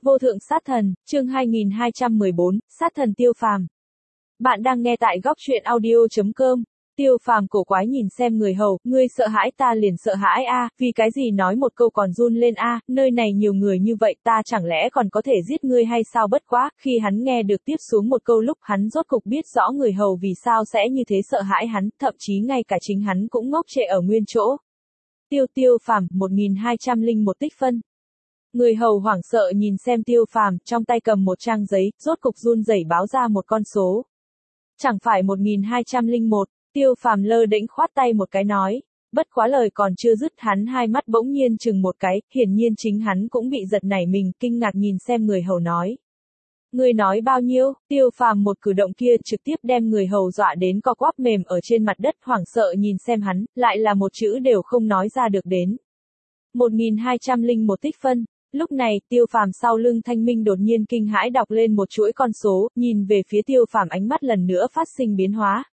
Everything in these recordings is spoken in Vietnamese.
Vô thượng sát thần, chương 2214, sát thần Tiêu Phàm. Bạn đang nghe tại góc truyện audio.com. Tiêu Phàm cổ quái nhìn xem người hầu, ngươi sợ hãi ta liền sợ hãi a, vì cái gì nói một câu còn run lên a, nơi này nhiều người như vậy ta chẳng lẽ còn có thể giết ngươi hay sao, bất quá, khi hắn nghe được tiếp xuống một câu lúc hắn rốt cục biết rõ người hầu vì sao sẽ như thế sợ hãi hắn, thậm chí ngay cả chính hắn cũng ngốc trệ ở nguyên chỗ. Tiêu Phàm, 1201 tích phân. Người hầu hoảng sợ nhìn xem Tiêu Phàm, trong tay cầm một trang giấy, rốt cục run rẩy báo ra một con số. Chẳng phải 1201, Tiêu Phàm lơ đễnh khoát tay một cái nói. Bất quá lời còn chưa dứt hắn hai mắt bỗng nhiên chừng một cái, hiển nhiên chính hắn cũng bị giật nảy mình, kinh ngạc nhìn xem người hầu nói. Ngươi nói bao nhiêu? Tiêu Phàm một cử động kia trực tiếp đem người hầu dọa đến co quắp mềm ở trên mặt đất, hoảng sợ nhìn xem hắn, lại là một chữ đều không nói ra được đến. 1201 tích phân. Lúc này, Tiêu Phàm sau lưng Thanh Minh đột nhiên kinh hãi đọc lên một chuỗi con số, nhìn về phía Tiêu Phàm ánh mắt lần nữa phát sinh biến hóa.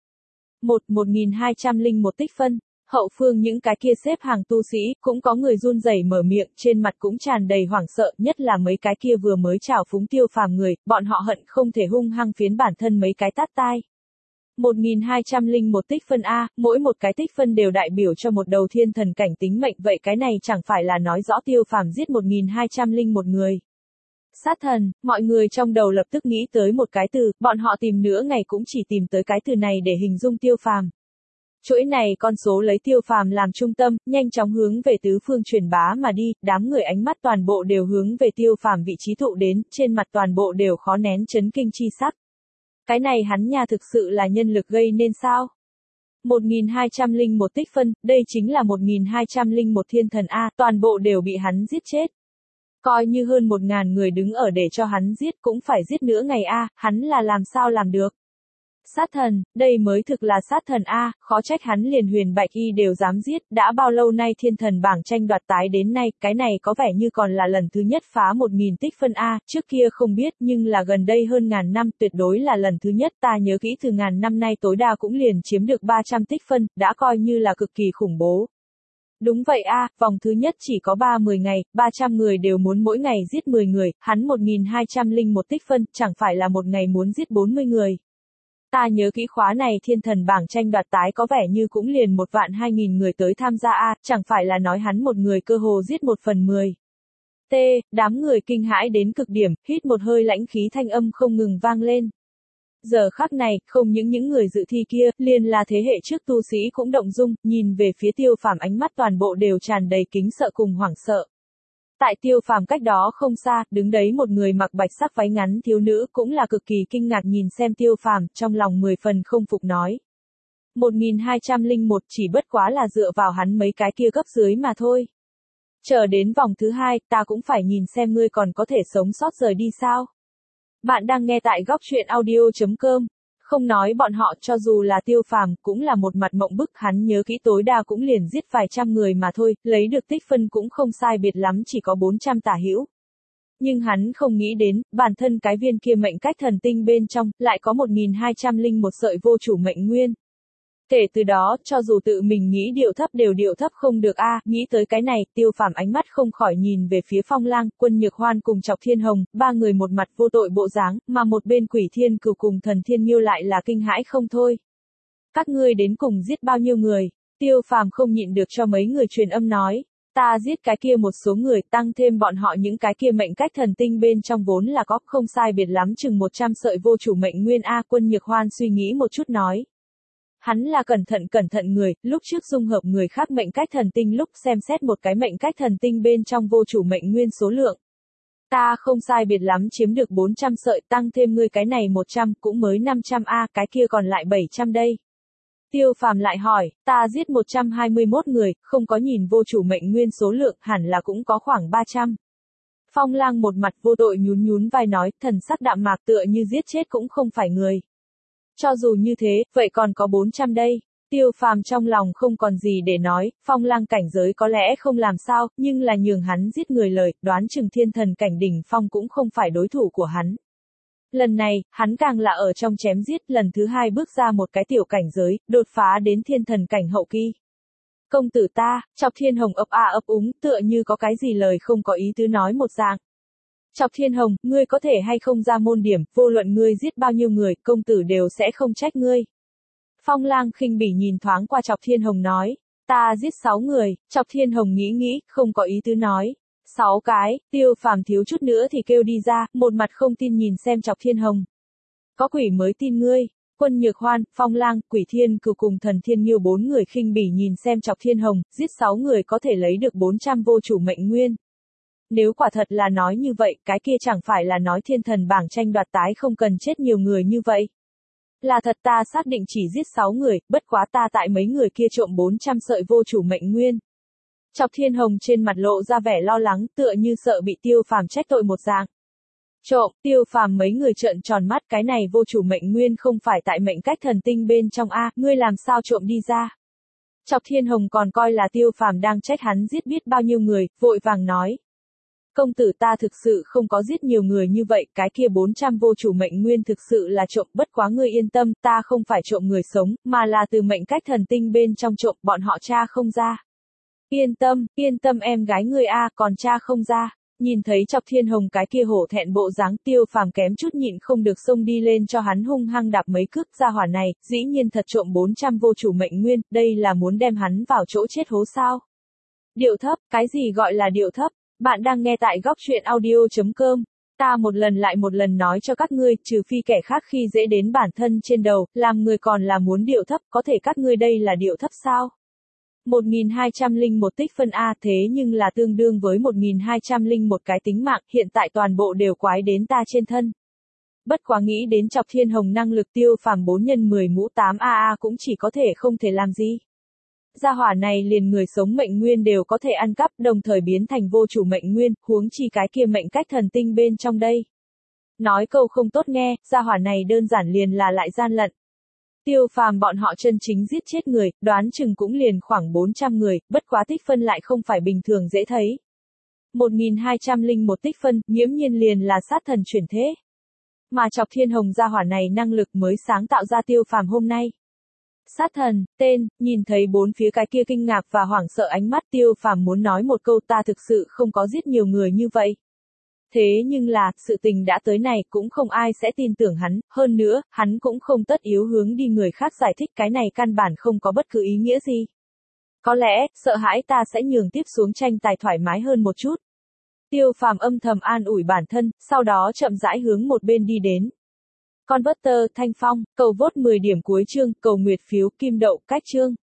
1201 tích phân. Hậu phương những cái kia xếp hàng tu sĩ, cũng có người run rẩy mở miệng, trên mặt cũng tràn đầy hoảng sợ, nhất là mấy cái kia vừa mới trào phúng Tiêu Phàm người, bọn họ hận không thể hung hăng phiến bản thân mấy cái tát tai. 1201 tích phân A, mỗi một cái tích phân đều đại biểu cho một đầu thiên thần cảnh tính mệnh, vậy cái này chẳng phải là nói rõ Tiêu Phàm giết 1201 người. Sát thần, mọi người trong đầu lập tức nghĩ tới một cái từ, bọn họ tìm nửa ngày cũng chỉ tìm tới cái từ này để hình dung Tiêu Phàm. Chuỗi này con số lấy Tiêu Phàm làm trung tâm, nhanh chóng hướng về tứ phương truyền bá mà đi, đám người ánh mắt toàn bộ đều hướng về Tiêu Phàm vị trí tụ đến, trên mặt toàn bộ đều khó nén chấn kinh chi sắc. Cái này hắn nha thực sự là nhân lực gây nên sao? 1201 tích phân, đây chính là 1201 thiên thần A, toàn bộ đều bị hắn giết chết. Coi như hơn 1000 người đứng ở để cho hắn giết cũng phải giết nữa ngày A, hắn là làm sao làm được? Sát thần, đây mới thực là sát thần A, khó trách hắn liền Huyền Bạch Y đều dám giết, đã bao lâu nay thiên thần bảng tranh đoạt tái đến nay, cái này có vẻ như còn là lần thứ nhất phá 1000 tích phân A, trước kia không biết nhưng là gần đây hơn ngàn năm tuyệt đối là lần thứ nhất, ta nhớ kỹ từ ngàn năm nay tối đa cũng liền chiếm được 300 tích phân, đã coi như là cực kỳ khủng bố. Đúng vậy A, vòng thứ nhất chỉ có 30 ngày, 300 người đều muốn mỗi ngày giết 10 người, hắn 1201 tích phân, chẳng phải là một ngày muốn giết 40 người. Ta nhớ kỹ khóa này thiên thần bảng tranh đoạt tái có vẻ như cũng liền 12000 người tới tham gia A, chẳng phải là nói hắn một người cơ hồ giết 1/10. Đám người kinh hãi đến cực điểm, hít một hơi lãnh khí thanh âm không ngừng vang lên. Giờ khắc này, không những người dự thi kia, liền là thế hệ trước tu sĩ cũng động dung, nhìn về phía Tiêu Phàm ánh mắt toàn bộ đều tràn đầy kính sợ cùng hoảng sợ. Tại Tiêu Phàm cách đó không xa, đứng đấy một người mặc bạch sắc váy ngắn thiếu nữ cũng là cực kỳ kinh ngạc nhìn xem Tiêu Phàm, trong lòng 10 phần không phục nói. 1201 chỉ bất quá là dựa vào hắn mấy cái kia cấp dưới mà thôi. Chờ đến vòng thứ 2, ta cũng phải nhìn xem ngươi còn có thể sống sót rời đi sao. Bạn đang nghe tại góc truyện audio.com. Không nói bọn họ, cho dù là Tiêu Phàm cũng là một mặt mộng bức, hắn nhớ kỹ tối đa cũng liền giết vài trăm người mà thôi, lấy được tích phân cũng không sai biệt lắm, chỉ có 400 tả hữu. Nhưng hắn không nghĩ đến, bản thân cái viên kia mệnh cách thần tinh bên trong, lại có 1201 sợi vô chủ mệnh nguyên. Kể từ đó, cho dù tự mình nghĩ điệu thấp đều điệu thấp không được A, nghĩ tới cái này, Tiêu Phàm ánh mắt không khỏi nhìn về phía Phong Lang, Quân Nhược Hoan cùng Chọc Thiên Hồng, ba người một mặt vô tội bộ dáng, mà một bên Quỷ Thiên Cửu cùng Thần Thiên Miêu lại là kinh hãi không thôi. Các ngươi đến cùng giết bao nhiêu người? Tiêu Phàm không nhịn được cho mấy người truyền âm nói. Ta giết cái kia một số người, tăng thêm bọn họ những cái kia mệnh cách thần tinh bên trong vốn là có không sai biệt lắm chừng 100 sợi vô chủ mệnh nguyên A. Quân Nhược Hoan suy nghĩ một chút nói. Hắn là cẩn thận người, lúc trước dung hợp người khác mệnh cách thần tinh lúc xem xét một cái mệnh cách thần tinh bên trong vô chủ mệnh nguyên số lượng. Ta không sai biệt lắm chiếm được 400 sợi, tăng thêm ngươi cái này 100 cũng mới 500 A, cái kia còn lại 700 đây. Tiêu Phàm lại hỏi, ta giết 121 người, không có nhìn vô chủ mệnh nguyên số lượng, hẳn là cũng có khoảng 300. Phong Lang một mặt vô tội nhún vai nói, thần sắc đạm mạc tựa như giết chết cũng không phải người. Cho dù như thế, vậy còn có 400 đây. Tiêu Phàm trong lòng không còn gì để nói, Phong Lang cảnh giới có lẽ không làm sao, nhưng là nhường hắn giết người lời, đoán chừng thiên thần cảnh đỉnh phong cũng không phải đối thủ của hắn. Lần này, hắn càng là ở trong chém giết, lần thứ 2 bước ra một cái tiểu cảnh giới, đột phá đến thiên thần cảnh hậu kỳ. Công tử ta, Chọc Thiên Hồng ấp úng, tựa như có cái gì lời không có ý tứ nói một dạng. Chọc Thiên Hồng, ngươi có thể hay không ra môn điểm, vô luận ngươi giết bao nhiêu người, công tử đều sẽ không trách ngươi. Phong Lang khinh bỉ nhìn thoáng qua Chọc Thiên Hồng nói, ta giết 6 người, Chọc Thiên Hồng nghĩ, không có ý tứ nói. 6 cái, Tiêu Phàm thiếu chút nữa thì kêu đi ra, một mặt không tin nhìn xem Chọc Thiên Hồng. Có quỷ mới tin ngươi. Quân Nhược Hoan, Phong Lang, Quỷ Thiên Cừu cùng Thần Thiên Nghiêu 4 người khinh bỉ nhìn xem Chọc Thiên Hồng, giết 6 người có thể lấy được 400 vô chủ mệnh nguyên. Nếu quả thật là nói như vậy, cái kia chẳng phải là nói thiên thần bảng tranh đoạt tái không cần chết nhiều người như vậy. Là thật, ta xác định chỉ giết 6 người, bất quá ta tại mấy người kia trộm 400 sợi vô chủ mệnh nguyên. Chọc Thiên Hồng trên mặt lộ ra vẻ lo lắng, tựa như sợ bị Tiêu Phàm trách tội một dạng. Trộm, Tiêu Phàm mấy người trợn tròn mắt, cái này vô chủ mệnh nguyên không phải tại mệnh cách thần tinh bên trong a, ngươi làm sao trộm đi ra? Chọc Thiên Hồng còn coi là Tiêu Phàm đang trách hắn giết biết bao nhiêu người, vội vàng nói. Công tử, ta thực sự không có giết nhiều người như vậy, cái kia 400 vô chủ mệnh nguyên thực sự là trộm, bất quá ngươi yên tâm, ta không phải trộm người sống, mà là từ mệnh cách thần tinh bên trong trộm, bọn họ tra không ra. Yên tâm em gái ngươi a, còn tra không ra. Nhìn thấy Chọc Thiên Hồng cái kia hổ thẹn bộ dáng, Tiêu Phàm kém chút nhịn không được xông đi lên cho hắn hung hăng đạp mấy cước, ra hỏa này, dĩ nhiên thật trộm 400 vô chủ mệnh nguyên, đây là muốn đem hắn vào chỗ chết hố sao? Điệu thấp, cái gì gọi là điệu thấp? Bạn đang nghe tại góc truyện audio.com. Ta một lần lại một lần nói cho các ngươi, trừ phi kẻ khác khi dễ đến bản thân trên đầu, làm người còn là muốn điệu thấp, có thể các ngươi đây là điệu thấp sao? 1201 tích phân A, thế nhưng là tương đương với 1201 cái tính mạng, hiện tại toàn bộ đều quái đến ta trên thân. Bất quá nghĩ đến Chọc Thiên Hồng năng lực, Tiêu Phàm 4 x 10 mũ 8 AA cũng chỉ có thể không thể làm gì. Gia hỏa này liền người sống mệnh nguyên đều có thể ăn cắp, đồng thời biến thành vô chủ mệnh nguyên, huống chi cái kia mệnh cách thần tinh bên trong đây. Nói câu không tốt nghe, gia hỏa này đơn giản liền là lại gian lận. Tiêu Phàm bọn họ chân chính giết chết người, đoán chừng cũng liền khoảng 400 người, bất quá tích phân lại không phải bình thường dễ thấy. 1201 tích phân, nghiễm nhiên liền là sát thần chuyển thế. Mà Chọc Thiên Hồng gia hỏa này năng lực mới sáng tạo ra Tiêu Phàm hôm nay. Sát thần, tên, nhìn thấy bốn phía cái kia kinh ngạc và hoảng sợ ánh mắt, Tiêu Phàm muốn nói một câu, ta thực sự không có giết nhiều người như vậy. Thế nhưng là, sự tình đã tới này, cũng không ai sẽ tin tưởng hắn, hơn nữa, hắn cũng không tất yếu hướng đi người khác giải thích, cái này căn bản không có bất cứ ý nghĩa gì. Có lẽ, sợ hãi ta sẽ nhường tiếp xuống tranh tài thoải mái hơn một chút. Tiêu Phàm âm thầm an ủi bản thân, sau đó chậm rãi hướng một bên đi đến. Converter, Thanh Phong, cầu vote 10 điểm cuối chương, cầu nguyệt phiếu, kim đậu, cách chương.